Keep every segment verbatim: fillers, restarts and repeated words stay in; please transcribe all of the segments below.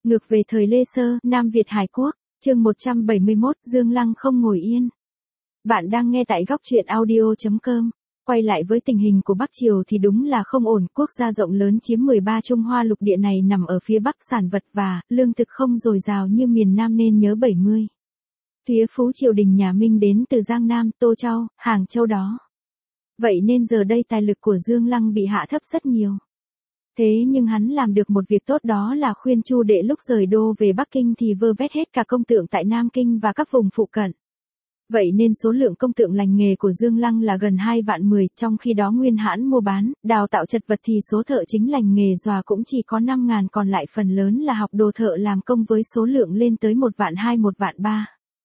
Ngược về thời Lê Sơ, Nam Việt Hải Quốc, chương một trăm bảy mươi mốt, Dương Lăng không ngồi yên. Bạn đang nghe tại góc truyện audio chấm com. Quay lại với tình hình của Bắc Triều thì đúng là không ổn, quốc gia rộng lớn chiếm mười ba Trung Hoa lục địa này nằm ở phía Bắc, sản vật và lương thực không dồi dào như miền Nam nên nhớ bảy mươi. Phía Phú triều đình nhà Minh đến từ Giang Nam, Tô Châu, Hàng Châu đó. Vậy nên giờ đây tài lực của Dương Lăng bị hạ thấp rất nhiều. Thế nhưng hắn làm được một việc tốt, đó là khuyên Chu Đệ lúc rời đô về Bắc Kinh thì vơ vét hết cả công tượng tại Nam Kinh và các vùng phụ cận. Vậy nên số lượng công tượng lành nghề của Dương Lăng là gần hai vạn mười, trong khi đó Nguyên Hãn mua bán, đào tạo chật vật thì số thợ chính lành nghề dòa cũng chỉ có năm ngàn, còn lại phần lớn là học đồ thợ làm công với số lượng lên tới một vạn hai, một vạn ba.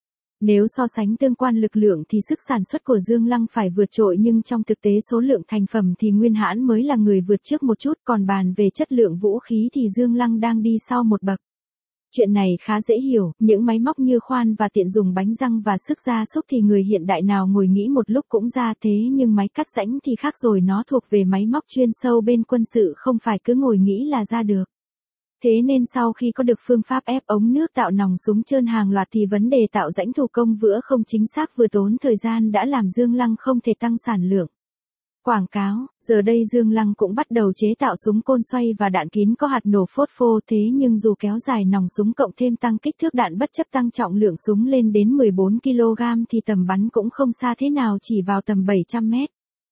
Nếu so sánh tương quan lực lượng thì sức sản xuất của Dương Lăng phải vượt trội, nhưng trong thực tế số lượng thành phẩm thì Nguyên Hãn mới là người vượt trước một chút, còn bàn về chất lượng vũ khí thì Dương Lăng đang đi sau một bậc. Chuyện này khá dễ hiểu, những máy móc như khoan và tiện dùng bánh răng và sức gia súc thì người hiện đại nào ngồi nghĩ một lúc cũng ra, thế nhưng máy cắt rãnh thì khác rồi, nó thuộc về máy móc chuyên sâu bên quân sự, không phải cứ ngồi nghĩ là ra được. Thế nên sau khi có được phương pháp ép ống nước tạo nòng súng trơn hàng loạt thì vấn đề tạo rãnh thủ công vừa không chính xác vừa tốn thời gian đã làm Dương Lăng không thể tăng sản lượng. Quảng cáo, giờ đây Dương Lăng cũng bắt đầu chế tạo súng côn xoay và đạn kín có hạt nổ phốt phô, thế nhưng dù kéo dài nòng súng cộng thêm tăng kích thước đạn bất chấp tăng trọng lượng súng lên đến mười bốn ki lô gam thì tầm bắn cũng không xa thế nào, chỉ vào tầm bảy trăm mét.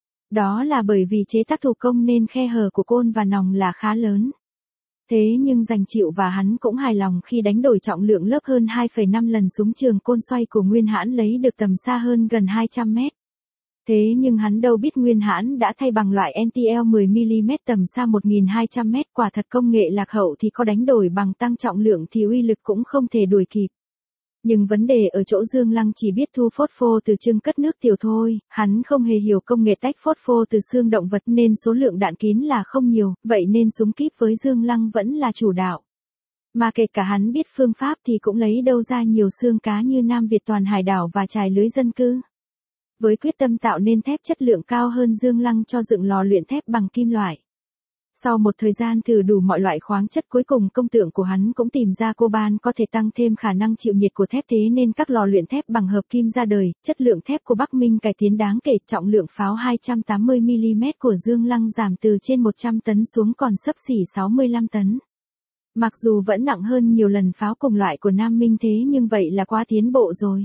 Đó là bởi vì chế tác thủ công nên khe hở của côn và nòng là khá lớn. Thế nhưng Dành Chịu và hắn cũng hài lòng khi đánh đổi trọng lượng lớp hơn hai phẩy năm lần súng trường côn xoay của Nguyên Hãn lấy được tầm xa hơn gần hai trăm mét. Thế nhưng hắn đâu biết Nguyên Hãn đã thay bằng loại en tê lờ mười mi li mét tầm xa một nghìn hai trăm mét, quả thật công nghệ lạc hậu thì có đánh đổi bằng tăng trọng lượng thì uy lực cũng không thể đuổi kịp. Nhưng vấn đề ở chỗ Dương Lăng chỉ biết thu phốt phô từ chưng cất nước tiểu thôi, hắn không hề hiểu công nghệ tách phốt phô từ xương động vật nên số lượng đạn kín là không nhiều, vậy nên súng kíp với Dương Lăng vẫn là chủ đạo. Mà kể cả hắn biết phương pháp thì cũng lấy đâu ra nhiều xương cá như Nam Việt toàn hải đảo và trài lưới dân cư. Với quyết tâm tạo nên thép chất lượng cao hơn, Dương Lăng cho dựng lò luyện thép bằng kim loại. Sau một thời gian thử đủ mọi loại khoáng chất, cuối cùng công tượng của hắn cũng tìm ra coban có thể tăng thêm khả năng chịu nhiệt của thép, thế nên các lò luyện thép bằng hợp kim ra đời. Chất lượng thép của Bắc Minh cải tiến đáng kể, trọng lượng pháo hai trăm tám mươi mi li mét của Dương Lăng giảm từ trên một trăm tấn xuống còn xấp xỉ sáu mươi lăm tấn. Mặc dù vẫn nặng hơn nhiều lần pháo cùng loại của Nam Minh, thế nhưng vậy là quá tiến bộ rồi.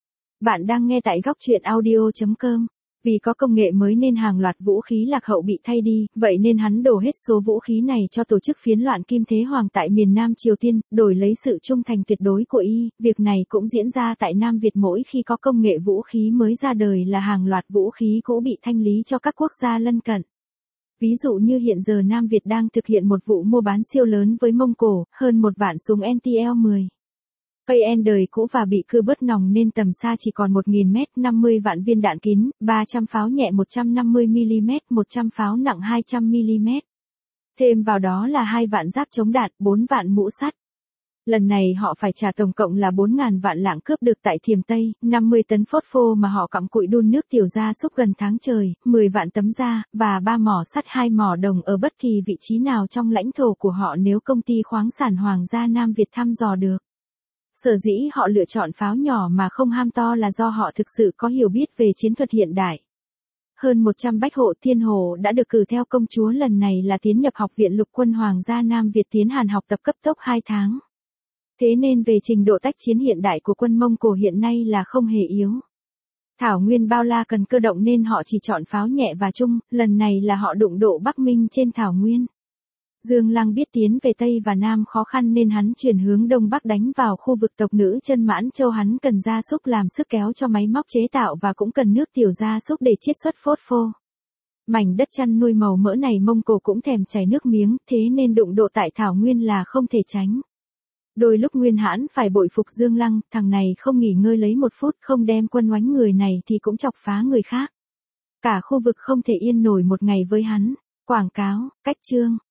Bạn đang nghe tại góc truyện audio chấm com. Vì có công nghệ mới nên hàng loạt vũ khí lạc hậu bị thay đi, vậy nên hắn đổ hết số vũ khí này cho tổ chức phiến loạn Kim Thế Hoàng tại miền Nam Triều Tiên, đổi lấy sự trung thành tuyệt đối của y. Việc này cũng diễn ra tại Nam Việt, mỗi khi có công nghệ vũ khí mới ra đời là hàng loạt vũ khí cũ bị thanh lý cho các quốc gia lân cận. Ví dụ như hiện giờ Nam Việt đang thực hiện một vụ mua bán siêu lớn với Mông Cổ, hơn một vạn súng en tê lờ mười. pê en đời cũ và bị cưa bớt nòng nên tầm xa chỉ còn một nghìn mét, năm mươi vạn viên đạn kín, ba trăm pháo nhẹ một trăm năm mươi mi li mét, một trăm pháo nặng hai trăm mi li mét. Thêm vào đó là hai vạn giáp chống đạn, bốn vạn mũ sắt. Lần này họ phải trả tổng cộng là bốn nghìn vạn lạng cướp được tại Thiểm Tây, năm mươi tấn phốt phô mà họ cặm cụi đun nước tiểu gia súc gần tháng trời, mười vạn tấm da, và ba mỏ sắt, hai mỏ đồng ở bất kỳ vị trí nào trong lãnh thổ của họ nếu công ty khoáng sản Hoàng gia Nam Việt thăm dò được. Sở dĩ họ lựa chọn pháo nhỏ mà không ham to là do họ thực sự có hiểu biết về chiến thuật hiện đại. Hơn một trăm bách hộ thiên hồ đã được cử theo công chúa lần này là tiến nhập Học viện Lục quân Hoàng gia Nam Việt tiến hành học tập cấp tốc hai tháng. Thế nên về trình độ tách chiến hiện đại của quân Mông Cổ hiện nay là không hề yếu. Thảo Nguyên bao la cần cơ động nên họ chỉ chọn pháo nhẹ và trung, lần này là họ đụng độ Bắc Minh trên Thảo Nguyên. Dương Lăng biết tiến về Tây và Nam khó khăn nên hắn chuyển hướng Đông Bắc đánh vào khu vực tộc nữ Chân Mãn Châu. Hắn cần gia súc làm sức kéo cho máy móc chế tạo và cũng cần nước tiểu gia súc để chiết xuất phốt phô. Mảnh đất chăn nuôi màu mỡ này Mông Cổ cũng thèm chảy nước miếng, thế nên đụng độ tại Thảo Nguyên là không thể tránh. Đôi lúc Nguyên Hãn phải bội phục Dương Lăng, thằng này không nghỉ ngơi lấy một phút, không đem quân oánh người này thì cũng chọc phá người khác. Cả khu vực không thể yên nổi một ngày với hắn. Quảng cáo, cách chương.